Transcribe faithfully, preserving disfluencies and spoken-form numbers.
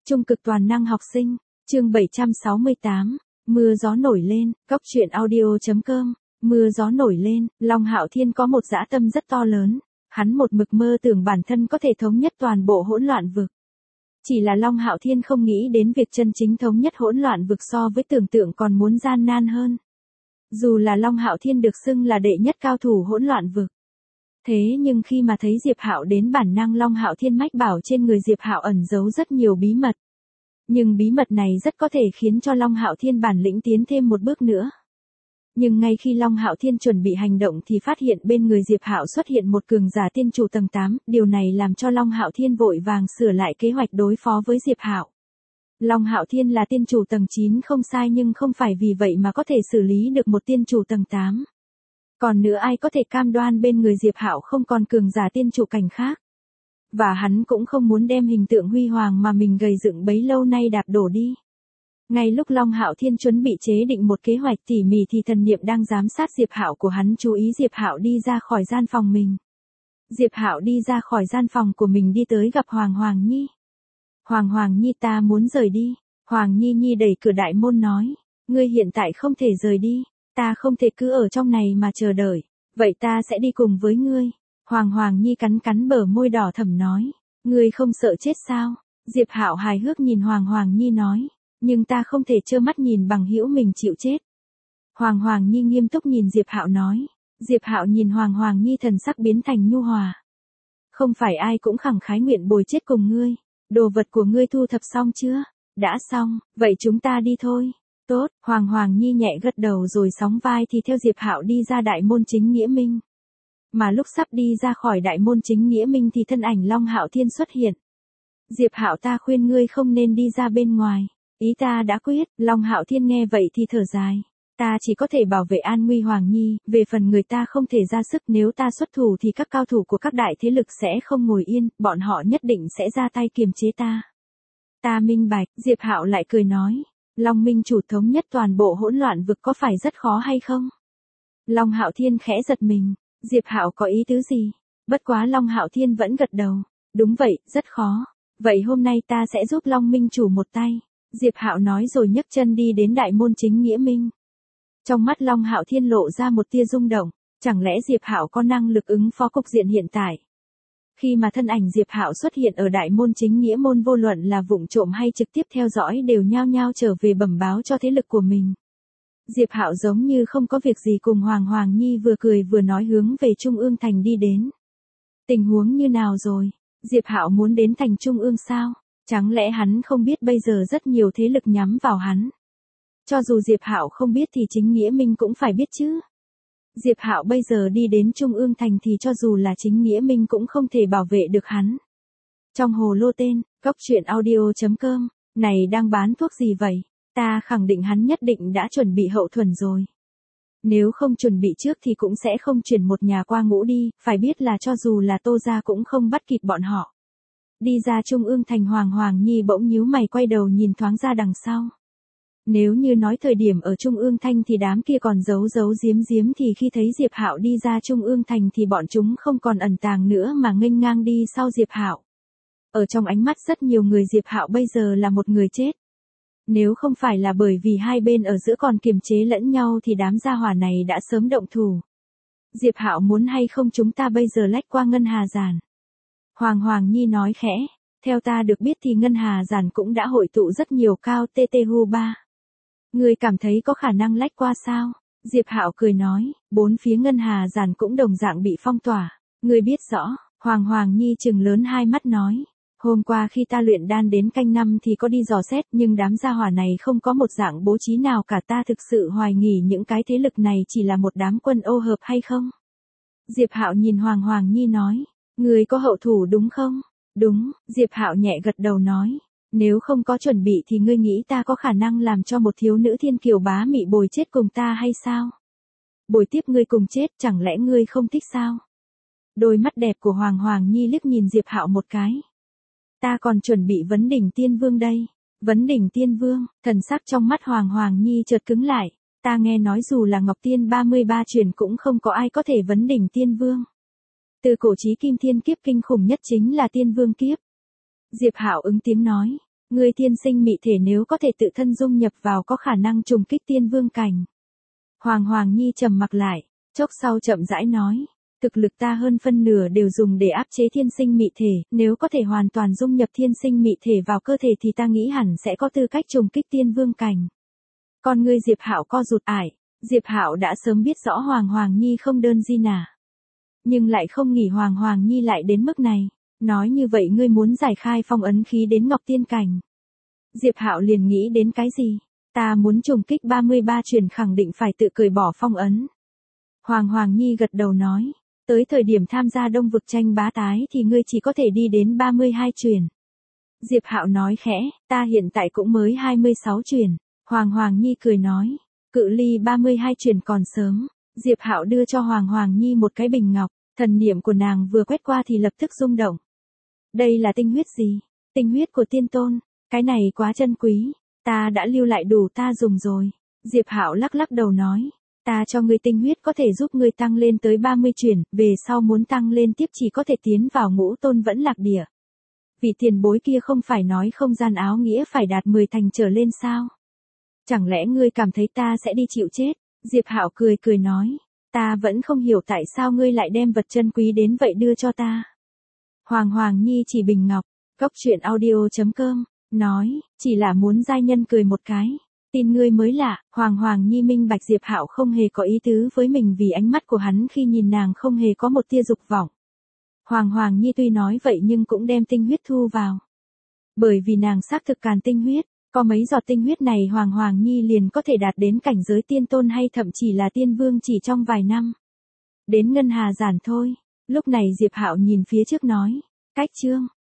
Trung cực toàn năng học sinh, chương bảy trăm sáu mươi tám, mưa gió nổi lên, cốc truyện audio chấm com, mưa gió nổi lên, Long Hạo Thiên có một dã tâm rất to lớn, hắn một mực mơ tưởng bản thân có thể thống nhất toàn bộ hỗn loạn vực. Chỉ là Long Hạo Thiên không nghĩ đến việc chân chính thống nhất hỗn loạn vực so với tưởng tượng còn muốn gian nan hơn. Dù là Long Hạo Thiên được xưng là đệ nhất cao thủ hỗn loạn vực. Thế nhưng khi mà thấy Diệp Hạo đến bản năng Long Hạo Thiên mách bảo trên người Diệp Hạo ẩn giấu rất nhiều bí mật. Nhưng bí mật này rất có thể khiến cho Long Hạo Thiên bản lĩnh tiến thêm một bước nữa. Nhưng ngay khi Long Hạo Thiên chuẩn bị hành động thì phát hiện bên người Diệp Hạo xuất hiện một cường giả tiên chủ tầng tám, điều này làm cho Long Hạo Thiên vội vàng sửa lại kế hoạch đối phó với Diệp Hạo. Long Hạo Thiên là tiên chủ tầng chín không sai nhưng không phải vì vậy mà có thể xử lý được một tiên chủ tầng tám. Còn nữa ai có thể cam đoan bên người Diệp Hạo không còn cường giả tiên chủ cảnh khác. Và hắn cũng không muốn đem hình tượng huy hoàng mà mình gầy dựng bấy lâu nay đạp đổ đi. Ngay lúc Long Hạo Thiên chuẩn bị chế định một kế hoạch tỉ mỉ thì thần niệm đang giám sát Diệp Hạo của hắn chú ý Diệp Hạo đi ra khỏi gian phòng mình. Diệp Hạo đi ra khỏi gian phòng của mình đi tới gặp Hoàng Hoàng Nhi. Hoàng Hoàng Nhi ta muốn rời đi. Hoàng Nhi Nhi đẩy cửa đại môn nói. Ngươi hiện tại không thể rời đi. Ta không thể cứ ở trong này mà chờ đợi. Vậy ta sẽ đi cùng với ngươi. Hoàng Hoàng Nhi cắn cắn bờ môi đỏ thẫm nói. Ngươi không sợ chết sao? Diệp Hạo hài hước nhìn Hoàng Hoàng Nhi nói. Nhưng ta không thể trơ mắt nhìn bằng hữu mình chịu chết. Hoàng Hoàng Nhi nghiêm túc nhìn Diệp Hạo nói. Diệp Hạo nhìn Hoàng Hoàng Nhi thần sắc biến thành nhu hòa. Không phải ai cũng khẳng khái nguyện bồi chết cùng ngươi. Đồ vật của ngươi thu thập xong chưa? Đã xong, vậy chúng ta đi thôi. Tốt, Hoàng Hoàng Nhi nhẹ gật đầu rồi sóng vai thì theo Diệp Hạo đi ra đại môn chính nghĩa minh. Mà lúc sắp đi ra khỏi đại môn chính nghĩa minh thì thân ảnh Long Hạo Thiên xuất hiện. Diệp Hạo ta khuyên ngươi không nên đi ra bên ngoài. Ý ta đã quyết, Long Hạo Thiên nghe vậy thì thở dài. Ta chỉ có thể bảo vệ an nguy Hoàng Nhi, về phần người ta không thể ra sức nếu ta xuất thủ thì các cao thủ của các đại thế lực sẽ không ngồi yên, bọn họ nhất định sẽ ra tay kiềm chế ta. Ta minh bạch, Diệp Hạo lại cười nói. Long Minh chủ thống nhất toàn bộ hỗn loạn vực có phải rất khó hay không? Long Hạo Thiên khẽ giật mình, Diệp Hạo có ý tứ gì? Bất quá Long Hạo Thiên vẫn gật đầu, đúng vậy, rất khó. Vậy hôm nay ta sẽ giúp Long Minh chủ một tay. Diệp Hạo nói rồi nhấc chân đi đến đại môn chính nghĩa minh. Trong mắt Long Hạo Thiên lộ ra một tia rung động, chẳng lẽ Diệp Hạo có năng lực ứng phó cục diện hiện tại? Khi mà thân ảnh Diệp Hạo xuất hiện ở đại môn chính nghĩa môn vô luận là vụng trộm hay trực tiếp theo dõi đều nhao nhao trở về bẩm báo cho thế lực của mình. Diệp Hạo giống như không có việc gì cùng Hoàng Hoàng Nhi vừa cười vừa nói hướng về Trung ương thành đi đến. Tình huống như nào rồi? Diệp Hạo muốn đến thành Trung ương sao? Chẳng lẽ hắn không biết bây giờ rất nhiều thế lực nhắm vào hắn? Cho dù Diệp Hạo không biết thì chính nghĩa minh cũng phải biết chứ. Diệp Hạo bây giờ đi đến Trung ương thành thì cho dù là chính nghĩa minh cũng không thể bảo vệ được hắn. Trong hồ lô tên, cốc truyện audio chấm com, này đang bán thuốc gì vậy? Ta khẳng định hắn nhất định đã chuẩn bị hậu thuẫn rồi. Nếu không chuẩn bị trước thì cũng sẽ không chuyển một nhà qua ngũ đi, phải biết là cho dù là Tô gia cũng không bắt kịp bọn họ. Đi ra Trung ương thành Hoàng Hoàng Nhi bỗng nhíu mày quay đầu nhìn thoáng ra đằng sau. Nếu như nói thời điểm ở Trung ương thành thì đám kia còn giấu giấu giếm giếm thì khi thấy Diệp Hạo đi ra Trung ương thành thì bọn chúng không còn ẩn tàng nữa mà nghênh ngang đi sau Diệp Hạo. Ở trong ánh mắt rất nhiều người Diệp Hạo bây giờ là một người chết. Nếu không phải là bởi vì hai bên ở giữa còn kiềm chế lẫn nhau thì đám gia hỏa này đã sớm động thủ. Diệp Hạo muốn hay không chúng ta bây giờ lách qua Ngân Hà Giản. Hoàng Hoàng Nhi nói khẽ, theo ta được biết thì Ngân Hà Giản cũng đã hội tụ rất nhiều cao tê tê hu ba. Ngươi cảm thấy có khả năng lách qua sao? Diệp Hạo cười nói, bốn phía Ngân Hà Giản cũng đồng dạng bị phong tỏa. Ngươi biết rõ, Hoàng Hoàng Nhi trừng lớn hai mắt nói. Hôm qua khi ta luyện đan đến canh năm thì có đi dò xét nhưng đám gia hỏa này không có một dạng bố trí nào cả, ta thực sự hoài nghi những cái thế lực này chỉ là một đám quân ô hợp hay không? Diệp Hạo nhìn Hoàng Hoàng Nhi nói. Người có hậu thủ đúng không? Đúng, Diệp Hạo nhẹ gật đầu nói. Nếu không có chuẩn bị thì ngươi nghĩ ta có khả năng làm cho một thiếu nữ thiên kiều bá mị bồi chết cùng ta hay sao? Bồi tiếp ngươi cùng chết chẳng lẽ ngươi không thích sao? Đôi mắt đẹp của Hoàng Hoàng Nhi liếc nhìn Diệp Hạo một cái. Ta còn chuẩn bị vấn đỉnh tiên vương đây. Vấn đỉnh tiên vương, thần sắc trong mắt Hoàng Hoàng Nhi chợt cứng lại. Ta nghe nói dù là Ngọc Tiên ba mươi ba truyền cũng không có ai có thể vấn đỉnh tiên vương. Từ cổ chí kim thiên kiếp kinh khủng nhất chính là tiên vương kiếp. Diệp Hạo ứng tiếng nói. Ngươi thiên sinh mị thể nếu có thể tự thân dung nhập vào có khả năng trùng kích tiên vương cảnh. Hoàng Hoàng Nhi trầm mặc lại, chốc sau chậm rãi nói. Thực lực ta hơn phân nửa đều dùng để áp chế thiên sinh mị thể, nếu có thể hoàn toàn dung nhập thiên sinh mị thể vào cơ thể thì ta nghĩ hẳn sẽ có tư cách trùng kích tiên vương cảnh. Con ngươi Diệp Hạo co rụt ải, Diệp Hạo đã sớm biết rõ Hoàng Hoàng Nhi không đơn di nả. Nhưng lại không nghĩ Hoàng Hoàng Nhi lại đến mức này, nói như vậy ngươi muốn giải khai phong ấn khí đến Ngọc Tiên cảnh. Diệp Hạo liền nghĩ đến cái gì? Ta muốn trùng kích ba mươi ba truyền khẳng định phải tự cởi bỏ phong ấn. Hoàng Hoàng Nhi gật đầu nói. Tới thời điểm tham gia đông vực tranh bá tái thì ngươi chỉ có thể đi đến ba mươi hai truyền. Diệp Hạo nói khẽ, ta hiện tại cũng mới hai mươi sáu truyền. Hoàng Hoàng Nhi cười nói, cự ly ba mươi hai truyền còn sớm. Diệp Hạo đưa cho Hoàng Hoàng Nhi một cái bình ngọc, thần niệm của nàng vừa quét qua thì lập tức rung động. Đây là tinh huyết gì? Tinh huyết của tiên tôn, cái này quá chân quý, ta đã lưu lại đủ ta dùng rồi. Diệp Hạo lắc lắc đầu nói. Ta cho ngươi tinh huyết có thể giúp ngươi tăng lên tới ba mươi truyền, về sau muốn tăng lên tiếp chỉ có thể tiến vào ngũ tôn vẫn lạc địa. Vị tiền bối kia không phải nói không gian áo nghĩa phải đạt mười thành trở lên sao? Chẳng lẽ ngươi cảm thấy ta sẽ đi chịu chết? Diệp Hạo cười cười nói, ta vẫn không hiểu tại sao ngươi lại đem vật chân quý đến vậy đưa cho ta. Hoàng Hoàng Nhi chỉ bình ngọc, góc truyện audio chấm com, nói, chỉ là muốn giai nhân cười một cái. Tin ngươi mới lạ, Hoàng Hoàng Nhi minh bạch Diệp Hạo không hề có ý tứ với mình vì ánh mắt của hắn khi nhìn nàng không hề có một tia dục vọng. Hoàng Hoàng Nhi tuy nói vậy nhưng cũng đem tinh huyết thu vào. Bởi vì nàng xác thực càn tinh huyết, có mấy giọt tinh huyết này Hoàng Hoàng Nhi liền có thể đạt đến cảnh giới tiên tôn hay thậm chí là tiên vương chỉ trong vài năm. Đến ngân hà giản thôi, lúc này Diệp Hạo nhìn phía trước nói, cách chương.